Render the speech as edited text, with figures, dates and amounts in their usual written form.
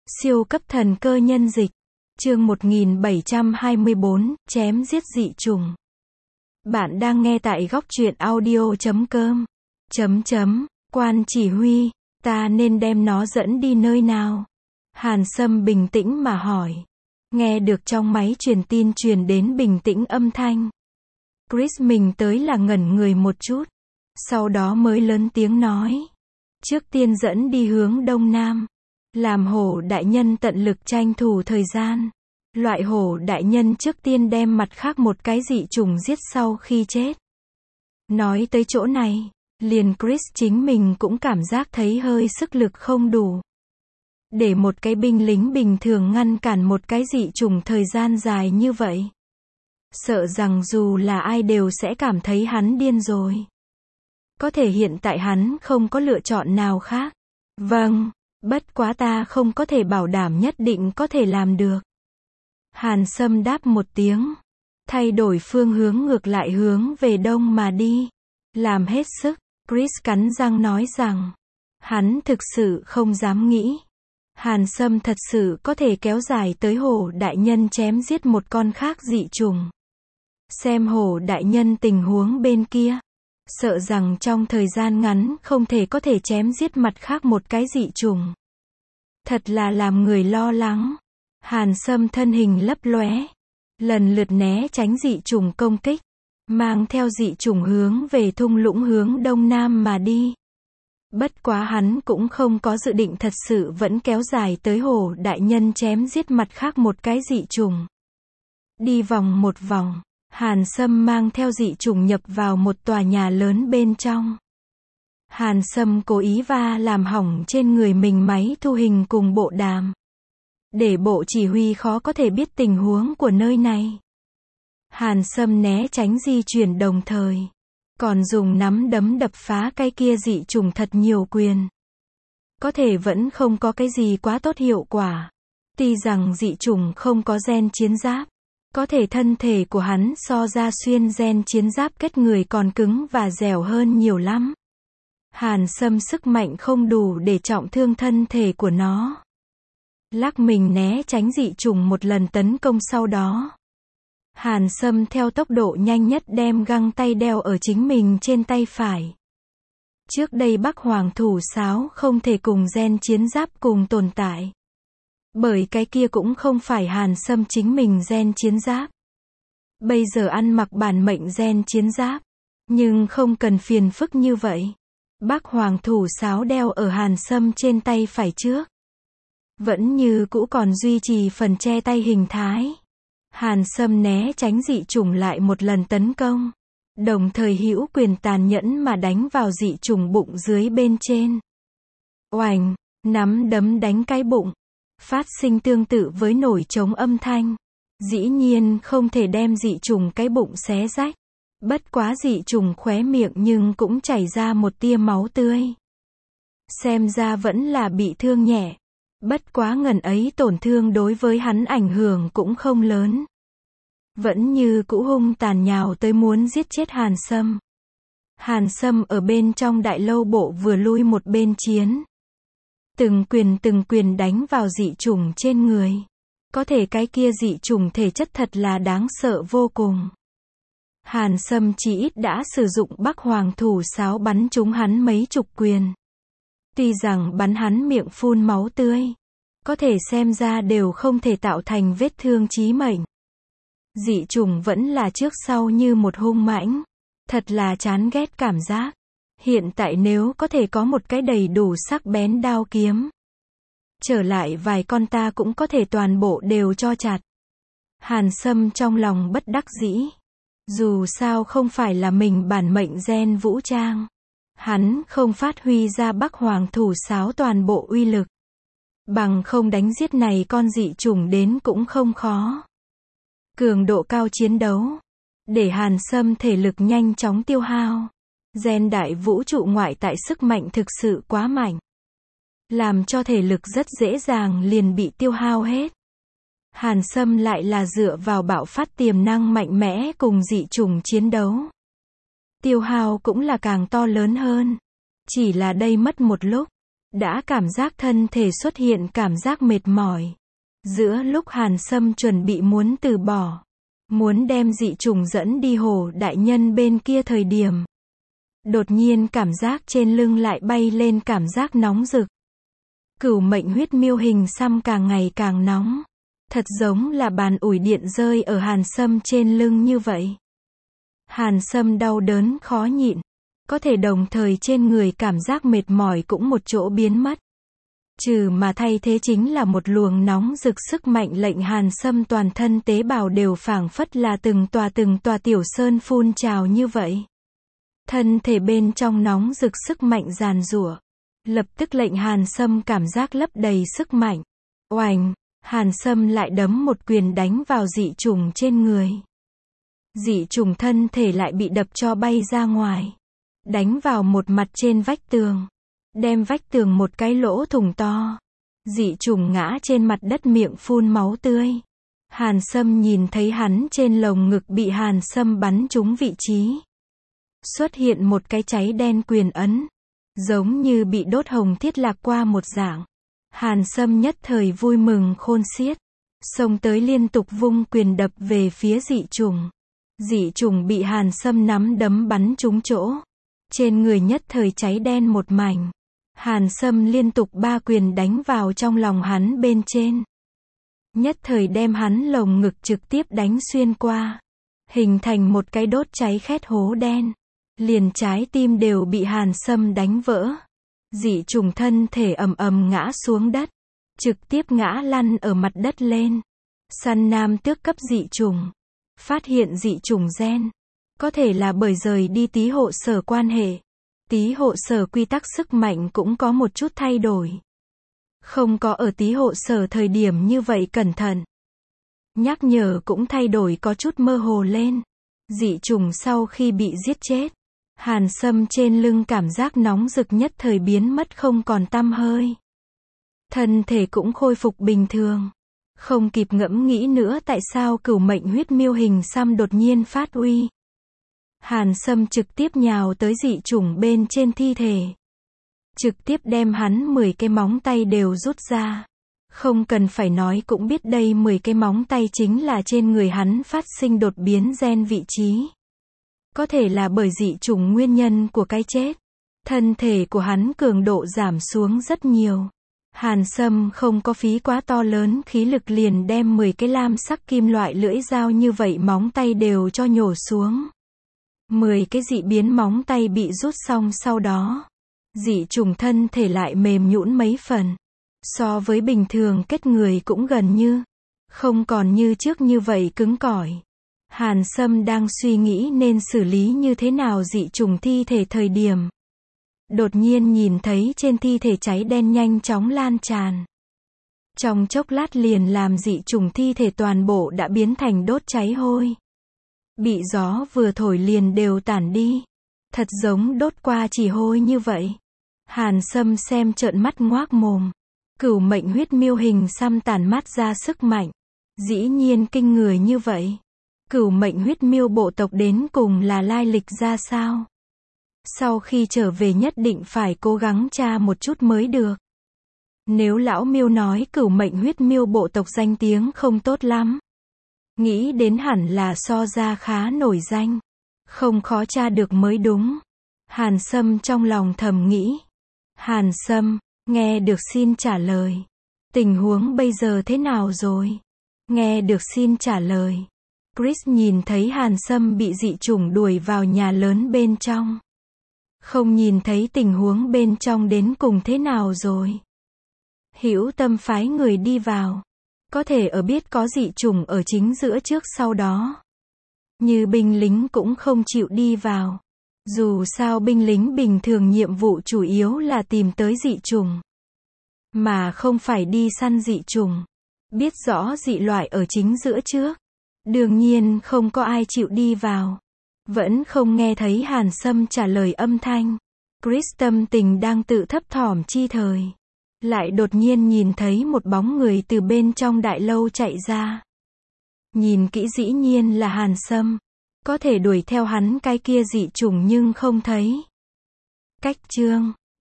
Siêu cấp thần cơ nhân dịch. Chương 1724, chém giết dị chủng. Bạn đang nghe tại góc truyện audio.com. Quan chỉ huy, ta nên đem nó dẫn đi nơi nào? Hàn Sâm bình tĩnh mà hỏi. Nghe được trong máy truyền tin truyền đến bình tĩnh âm thanh. Chris mình tới là ngẩn người một chút. Sau đó mới lớn tiếng nói. Trước tiên dẫn đi hướng đông nam. Làm hổ đại nhân tận lực tranh thủ thời gian. Loại hổ đại nhân trước tiên đem mặt khác một cái dị chủng giết sau khi chết. Nói tới chỗ này, liền Chris chính mình cũng cảm giác thấy hơi sức lực không đủ. Để một cái binh lính bình thường ngăn cản một cái dị chủng thời gian dài như vậy. Sợ rằng dù là ai đều sẽ cảm thấy hắn điên rồi. Có thể hiện tại hắn không có lựa chọn nào khác. Vâng, bất quá ta không có thể bảo đảm nhất định có thể làm được. Hàn Sâm đáp một tiếng. Thay đổi phương hướng ngược lại hướng về đông mà đi. Làm hết sức, Chris cắn răng nói rằng. Hắn thực sự không dám nghĩ. Hàn Sâm thật sự có thể kéo dài tới hổ đại nhân chém giết một con khác dị chủng. Xem hổ đại nhân tình huống bên kia. Sợ rằng trong thời gian ngắn không thể có thể chém giết mặt khác một cái dị chủng. Thật là làm người lo lắng. Hàn Sâm thân hình lấp lóe, lần lượt né tránh dị chủng công kích, mang theo dị chủng hướng về thung lũng hướng đông nam mà đi. Bất quá hắn cũng không có dự định thật sự vẫn kéo dài tới hổ đại nhân chém giết mặt khác một cái dị chủng. Đi vòng một vòng, Hàn Sâm mang theo dị chủng nhập vào một tòa nhà lớn bên trong. Hàn Sâm cố ý làm hỏng trên người mình máy thu hình cùng bộ đàm. Để bộ chỉ huy khó có thể biết tình huống của nơi này. Hàn Sâm né tránh di chuyển đồng thời. Còn dùng nắm đấm đập phá cái kia dị chủng thật nhiều quyền. Có thể vẫn không có cái gì quá tốt hiệu quả. Tuy rằng dị chủng không có gen chiến giáp. Có thể thân thể của hắn so ra xuyên gen chiến giáp kết người còn cứng và dẻo hơn nhiều lắm. Hàn Sâm sức mạnh không đủ để trọng thương thân thể của nó. Lắc mình né tránh dị chủng một lần tấn công sau đó. Hàn Sâm theo tốc độ nhanh nhất đem găng tay đeo ở chính mình trên tay phải. Trước đây Bắc Hoàng thủ sáo không thể cùng gen chiến giáp cùng tồn tại. Bởi cái kia cũng không phải Hàn Sâm chính mình gen chiến giáp. Bây giờ ăn mặc bản mệnh gen chiến giáp. Nhưng không cần phiền phức như vậy. Bắc Hoàng thủ sáo đeo ở Hàn Sâm trên tay phải trước. Vẫn như cũ còn duy trì phần che tay hình thái. Hàn Sâm né tránh dị chủng lại một lần tấn công. Đồng thời hữu quyền tàn nhẫn mà đánh vào dị chủng bụng dưới bên trên. Oành, nắm đấm đánh cái bụng. Phát sinh tương tự với nổi trống âm thanh. Dĩ nhiên không thể đem dị chủng cái bụng xé rách. Bất quá dị chủng khóe miệng nhưng cũng chảy ra một tia máu tươi. Xem ra vẫn là bị thương nhẹ. Bất quá ngần ấy tổn thương đối với hắn ảnh hưởng cũng không lớn. Vẫn như cũ hung tàn nhào tới muốn giết chết Hàn Sâm. Hàn Sâm ở bên trong đại lâu bộ vừa lui một bên chiến. Từng quyền đánh vào dị chủng trên người. Có thể cái kia dị chủng thể chất thật là đáng sợ vô cùng. Hàn Sâm chỉ ít đã sử dụng Bắc Hoàng thủ sáo bắn trúng hắn mấy chục quyền. Tuy rằng bắn hắn miệng phun máu tươi. Có thể xem ra đều không thể tạo thành vết thương chí mệnh. Dị chủng vẫn là trước sau như một hung mãnh. Thật là chán ghét cảm giác. Hiện tại nếu có thể có một cái đầy đủ sắc bén đao kiếm. Trở lại vài con ta cũng có thể toàn bộ đều cho chặt. Hàn Sâm trong lòng bất đắc dĩ. Dù sao không phải là mình bản mệnh gen vũ trang. Hắn không phát huy ra Bắc Hoàng thủ sáo toàn bộ uy lực. Bằng không đánh giết này con dị chủng đến cũng không khó. Cường độ cao chiến đấu. Để Hàn Sâm thể lực nhanh chóng tiêu hao. Gen đại vũ trụ ngoại tại sức mạnh thực sự quá mạnh. Làm cho thể lực rất dễ dàng liền bị tiêu hao hết. Hàn Sâm lại là dựa vào bạo phát tiềm năng mạnh mẽ cùng dị chủng chiến đấu. Tiêu hao cũng là càng to lớn hơn. Chỉ là đây mất một lúc. đã cảm giác thân thể xuất hiện cảm giác mệt mỏi. Giữa lúc Hàn Sâm chuẩn bị muốn từ bỏ, muốn đem dị trùng dẫn đi Hổ đại nhân bên kia thời điểm, đột nhiên cảm giác trên lưng lại bay lên cảm giác nóng rực. Cửu mệnh huyết miêu hình xăm càng ngày càng nóng. Thật giống là bàn ủi điện rơi ở Hàn Sâm trên lưng như vậy. Hàn Sâm đau đớn khó nhịn. Có thể đồng thời trên người cảm giác mệt mỏi cũng một chỗ biến mất. Trừ mà thay thế chính là một luồng nóng rực sức mạnh lệnh Hàn Sâm toàn thân tế bào đều phảng phất là từng tòa tiểu sơn phun trào như vậy. Thân thể bên trong nóng rực sức mạnh giàn giụa, lập tức lệnh Hàn Sâm cảm giác lấp đầy sức mạnh. Oành, Hàn Sâm lại đấm một quyền đánh vào dị trùng trên người. Dị trùng thân thể lại bị đập cho bay ra ngoài, đánh vào một mặt trên vách tường, đem vách tường một cái lỗ thủng to. Dị trùng ngã trên mặt đất miệng phun máu tươi. Hàn Sâm nhìn thấy hắn trên lồng ngực bị Hàn Sâm bắn trúng vị trí, xuất hiện một cái cháy đen quyền ấn, giống như bị đốt hồng thiết lạc qua một dạng. Hàn Sâm nhất thời vui mừng khôn xiết, xông tới liên tục vung quyền đập về phía dị trùng. Dị trùng bị Hàn Sâm nắm đấm bắn trúng chỗ, trên người nhất thời cháy đen một mảnh. Hàn Sâm liên tục 3 quyền đánh vào trong lòng hắn bên trên, nhất thời đem hắn lồng ngực trực tiếp đánh xuyên qua, hình thành một cái đốt cháy khét hố đen. Liền trái tim đều bị Hàn Sâm đánh vỡ. Dị trùng thân thể ầm ầm ngã xuống đất, trực tiếp ngã lăn ở mặt đất lên. Săn nam tước cấp dị trùng, phát hiện dị trùng gen, có thể là bởi rời đi Tý Hộ Sở quan hệ. Tý Hộ Sở quy tắc sức mạnh cũng có một chút thay đổi. Không có ở Tý Hộ Sở thời điểm như vậy cẩn thận. Nhắc nhở cũng thay đổi có chút mơ hồ lên. Dị trùng sau khi bị giết chết, Hàn Sâm trên lưng cảm giác nóng rực nhất thời biến mất không còn tăm hơi. Thân thể cũng khôi phục bình thường. Không kịp ngẫm nghĩ nữa tại sao cửu mệnh huyết miêu hình xăm đột nhiên phát uy. Hàn Sâm trực tiếp nhào tới dị chủng bên trên thi thể. Trực tiếp đem hắn 10 cái móng tay đều rút ra. Không cần phải nói cũng biết đây 10 cái móng tay chính là trên người hắn phát sinh đột biến gen vị trí. Có thể là bởi dị chủng nguyên nhân của cái chết. Thân thể của hắn cường độ giảm xuống rất nhiều. Hàn Sâm không có phí quá to lớn khí lực liền đem 10 cái lam sắc kim loại lưỡi dao như vậy móng tay đều cho nhổ xuống. 10 cái dị biến móng tay bị rút xong sau đó, dị trùng thân thể lại mềm nhũn mấy phần. So với bình thường kết người cũng gần như, không còn như trước như vậy cứng cỏi. Hàn Sâm đang suy nghĩ nên xử lý như thế nào dị trùng thi thể thời điểm. Đột nhiên nhìn thấy trên thi thể cháy đen nhanh chóng lan tràn. Trong chốc lát liền làm dị trùng thi thể toàn bộ đã biến thành đốt cháy hôi. Bị gió vừa thổi liền đều tản đi. Thật giống đốt qua chỉ hôi như vậy. Hàn Sâm xem trợn mắt ngoác mồm. Cửu mệnh huyết miêu hình xăm tản mát ra sức mạnh. Dĩ nhiên kinh người như vậy. Cửu mệnh huyết miêu bộ tộc đến cùng là lai lịch ra sao? Sau khi trở về nhất định phải cố gắng tra một chút mới được. Nếu lão miêu nói cửu mệnh huyết miêu bộ tộc danh tiếng không tốt lắm, nghĩ đến hẳn là so ra khá nổi danh. Không khó tra được mới đúng. Hàn Sâm trong lòng thầm nghĩ. Hàn Sâm, nghe được xin trả lời. Tình huống bây giờ thế nào rồi? Nghe được xin trả lời. Chris nhìn thấy Hàn Sâm bị dị chủng đuổi vào nhà lớn bên trong. Không nhìn thấy tình huống bên trong đến cùng thế nào rồi. Hữu tâm phái người đi vào. Có thể ở biết có dị chủng ở chính giữa trước sau đó. Như binh lính cũng không chịu đi vào. Dù sao binh lính bình thường nhiệm vụ chủ yếu là tìm tới dị chủng, mà không phải đi săn dị chủng. Biết rõ dị loại ở chính giữa trước. Đương nhiên không có ai chịu đi vào. Vẫn không nghe thấy Hàn Sâm trả lời âm thanh. Chris tâm tình đang tự thấp thỏm chi thời. Lại đột nhiên nhìn thấy một bóng người từ bên trong đại lâu chạy ra. Nhìn kỹ dĩ nhiên là Hàn Sâm. Có thể đuổi theo hắn cái kia dị chủng nhưng không thấy. Cách chương